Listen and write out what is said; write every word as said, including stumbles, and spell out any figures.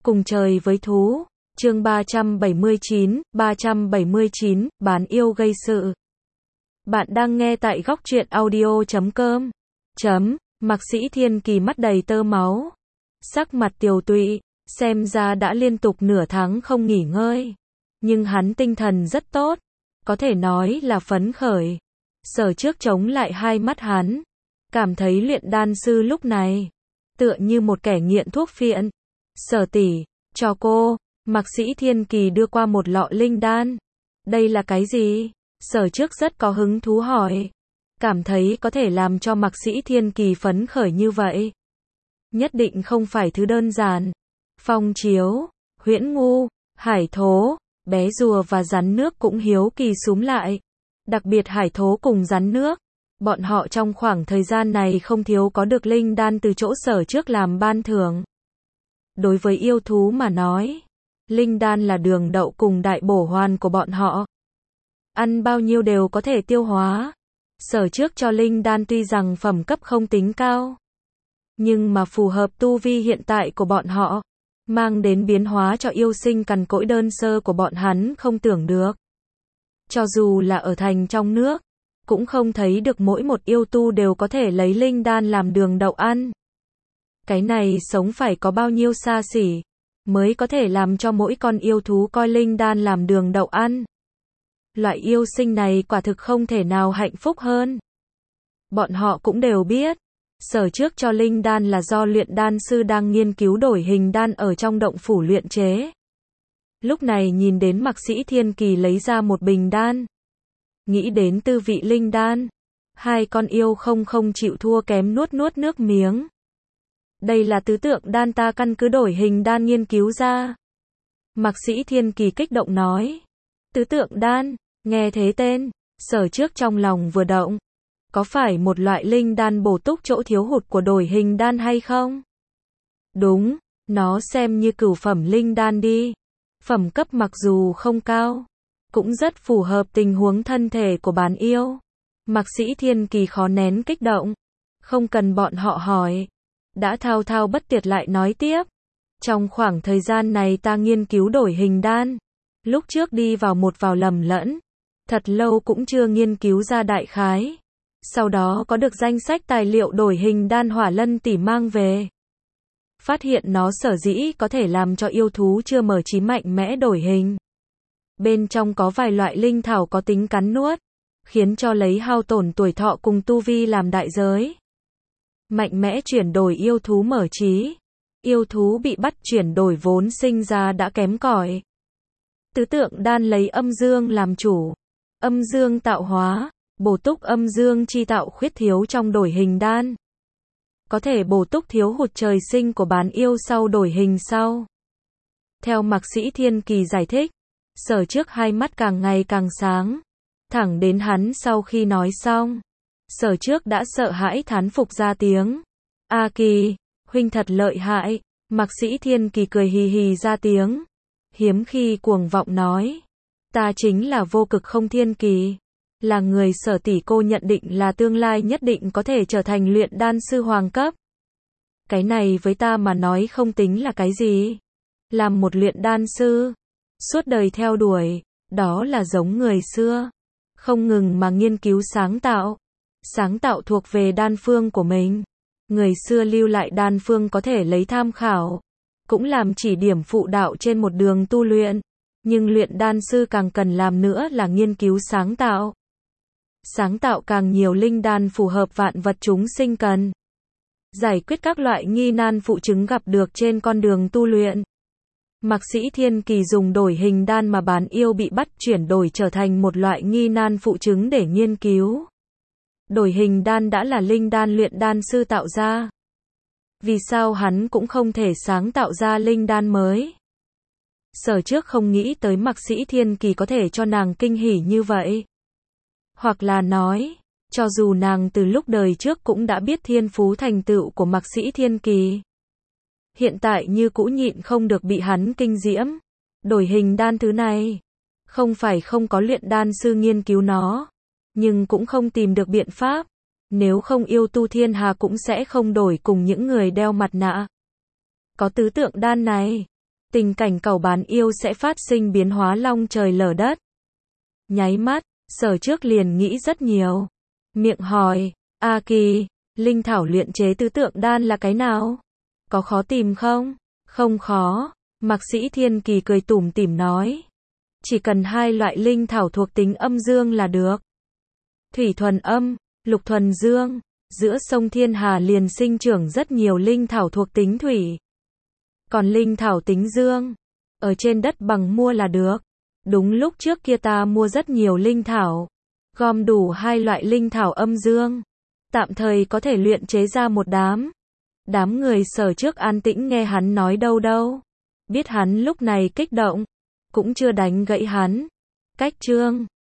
Cùng trời với thú. Chương ba trăm bảy mươi chín, ba trăm bảy mươi chín, bán yêu gây sự. Bạn đang nghe tại góc truyện audio chấm com. Chấm, Mạc Sĩ Thiên Kỳ mắt đầy tơ máu. Sắc mặt tiều tụy, xem ra đã liên tục nửa tháng không nghỉ ngơi. Nhưng hắn tinh thần rất tốt, có thể nói là phấn khởi. Sở Trước chống lại hai mắt hắn, cảm thấy luyện đan sư lúc này tựa như một kẻ nghiện thuốc phiện. Sở tỷ, cho cô. Mạc Sĩ Thiên Kỳ đưa qua một lọ linh đan. Đây là cái gì? Sở Trước rất có hứng thú hỏi. Cảm thấy có thể làm cho Mạc Sĩ Thiên Kỳ phấn khởi như vậy. Nhất định không phải thứ đơn giản. Phong chiếu, huyễn ngu, hải thố, bé rùa và rắn nước cũng hiếu kỳ súm lại. Đặc biệt hải thố cùng rắn nước. Bọn họ trong khoảng thời gian này không thiếu có được linh đan từ chỗ Sở Trước làm ban thưởng. Đối với yêu thú mà nói, linh đan là đường đậu cùng đại bổ hoàn của bọn họ. Ăn bao nhiêu đều có thể tiêu hóa. Sở Trước cho linh đan tuy rằng phẩm cấp không tính cao, nhưng mà phù hợp tu vi hiện tại của bọn họ, mang đến biến hóa cho yêu sinh cằn cỗi đơn sơ của bọn hắn không tưởng được. Cho dù là ở thành trong nước, cũng không thấy được mỗi một yêu tu đều có thể lấy linh đan làm đường đậu ăn. Cái này sống phải có bao nhiêu xa xỉ, mới có thể làm cho mỗi con yêu thú coi linh đan làm đường đậu ăn. Loại yêu sinh này quả thực không thể nào hạnh phúc hơn. Bọn họ cũng đều biết, Sở Trước cho linh đan là do luyện đan sư đang nghiên cứu đổi hình đan ở trong động phủ luyện chế. Lúc này nhìn đến Mạc Sĩ Thiên Kỳ lấy ra một bình đan, nghĩ đến tư vị linh đan, hai con yêu không không chịu thua kém nuốt nuốt nước miếng. Đây là tứ tượng đan ta căn cứ đổi hình đan nghiên cứu ra. Mạc Sĩ Thiên Kỳ kích động nói. Tứ tượng đan, nghe thế tên, Sở Trước trong lòng vừa động. Có phải một loại linh đan bổ túc chỗ thiếu hụt của đổi hình đan hay không? Đúng, nó xem như cửu phẩm linh đan đi. Phẩm cấp mặc dù không cao, cũng rất phù hợp tình huống thân thể của bán yêu. Mạc Sĩ Thiên Kỳ khó nén kích động. Không cần bọn họ hỏi, đã thao thao bất tuyệt lại nói tiếp. Trong khoảng thời gian này ta nghiên cứu đổi hình đan. Lúc trước đi vào một vào lầm lẫn. Thật lâu cũng chưa nghiên cứu ra đại khái. Sau đó có được danh sách tài liệu đổi hình đan Hỏa Lân tỷ mang về. Phát hiện nó sở dĩ có thể làm cho yêu thú chưa mở trí mạnh mẽ đổi hình. Bên trong có vài loại linh thảo có tính cắn nuốt, khiến cho lấy hao tổn tuổi thọ cùng tu vi làm đại giới. Mạnh mẽ chuyển đổi yêu thú mở trí. Yêu thú bị bắt chuyển đổi vốn sinh ra đã kém cỏi. Tứ tượng đan lấy âm dương làm chủ. Âm dương tạo hóa, bổ túc âm dương chi tạo khuyết thiếu trong đổi hình đan. Có thể bổ túc thiếu hụt trời sinh của bán yêu sau đổi hình sau. Theo Mạc Sĩ Thiên Kỳ giải thích, Sở Trước hai mắt càng ngày càng sáng. Thẳng đến hắn sau khi nói xong, Sở Trước đã sợ hãi thán phục ra tiếng. A Kỳ, huynh thật lợi hại. Mạc Sĩ Thiên Kỳ cười hì hì ra tiếng. Hiếm khi cuồng vọng nói. Ta chính là Vô Cực Không Thiên Kỳ. Là người Sở tỷ cô nhận định là tương lai nhất định có thể trở thành luyện đan sư hoàng cấp. Cái này với ta mà nói không tính là cái gì. Làm một luyện đan sư, suốt đời theo đuổi, đó là giống người xưa. Không ngừng mà nghiên cứu sáng tạo. Sáng tạo thuộc về đan phương của mình. Người xưa lưu lại đan phương có thể lấy tham khảo, cũng làm chỉ điểm phụ đạo trên một đường tu luyện. Nhưng luyện đan sư càng cần làm nữa là nghiên cứu sáng tạo. Sáng tạo càng nhiều linh đan phù hợp vạn vật chúng sinh cần. Giải quyết các loại nghi nan phụ chứng gặp được trên con đường tu luyện. Mạc Sĩ Thiên Kỳ dùng đổi hình đan mà bán yêu bị bắt chuyển đổi trở thành một loại nghi nan phụ chứng để nghiên cứu. Đổi hình đan đã là linh đan luyện đan sư tạo ra. Vì sao hắn cũng không thể sáng tạo ra linh đan mới? Sở Trước không nghĩ tới Mạc Sĩ Thiên Kỳ có thể cho nàng kinh hỉ như vậy. Hoặc là nói, cho dù nàng từ lúc đời trước cũng đã biết thiên phú thành tựu của Mạc Sĩ Thiên Kỳ. Hiện tại như cũ nhịn không được bị hắn kinh diễm. Đổi hình đan thứ này, không phải không có luyện đan sư nghiên cứu nó, nhưng cũng không tìm được biện pháp. Nếu không yêu tu thiên hà cũng sẽ không đổi cùng những người đeo mặt nạ. Có tứ tượng đan này, tình cảnh cẩu bán yêu sẽ phát sinh biến hóa long trời lở đất. Nháy mắt, Sở Trước liền nghĩ rất nhiều. Miệng hỏi, A Kỳ, linh thảo luyện chế tứ tượng đan là cái nào? Có khó tìm không? Không khó, Mạc Sĩ Thiên Kỳ cười tủm tỉm nói. Chỉ cần hai loại linh thảo thuộc tính âm dương là được. Thủy thuần âm, lục thuần dương. Giữa sông Thiên Hà liền sinh trưởng rất nhiều linh thảo thuộc tính thủy. Còn linh thảo tính dương, ở trên đất bằng mua là được. Đúng lúc trước kia ta mua rất nhiều linh thảo, gom đủ hai loại linh thảo âm dương, tạm thời có thể luyện chế ra một đám. Đám người Sở Trước an tĩnh nghe hắn nói đâu đâu. Biết hắn lúc này kích động, cũng chưa đánh gãy hắn. Cách chương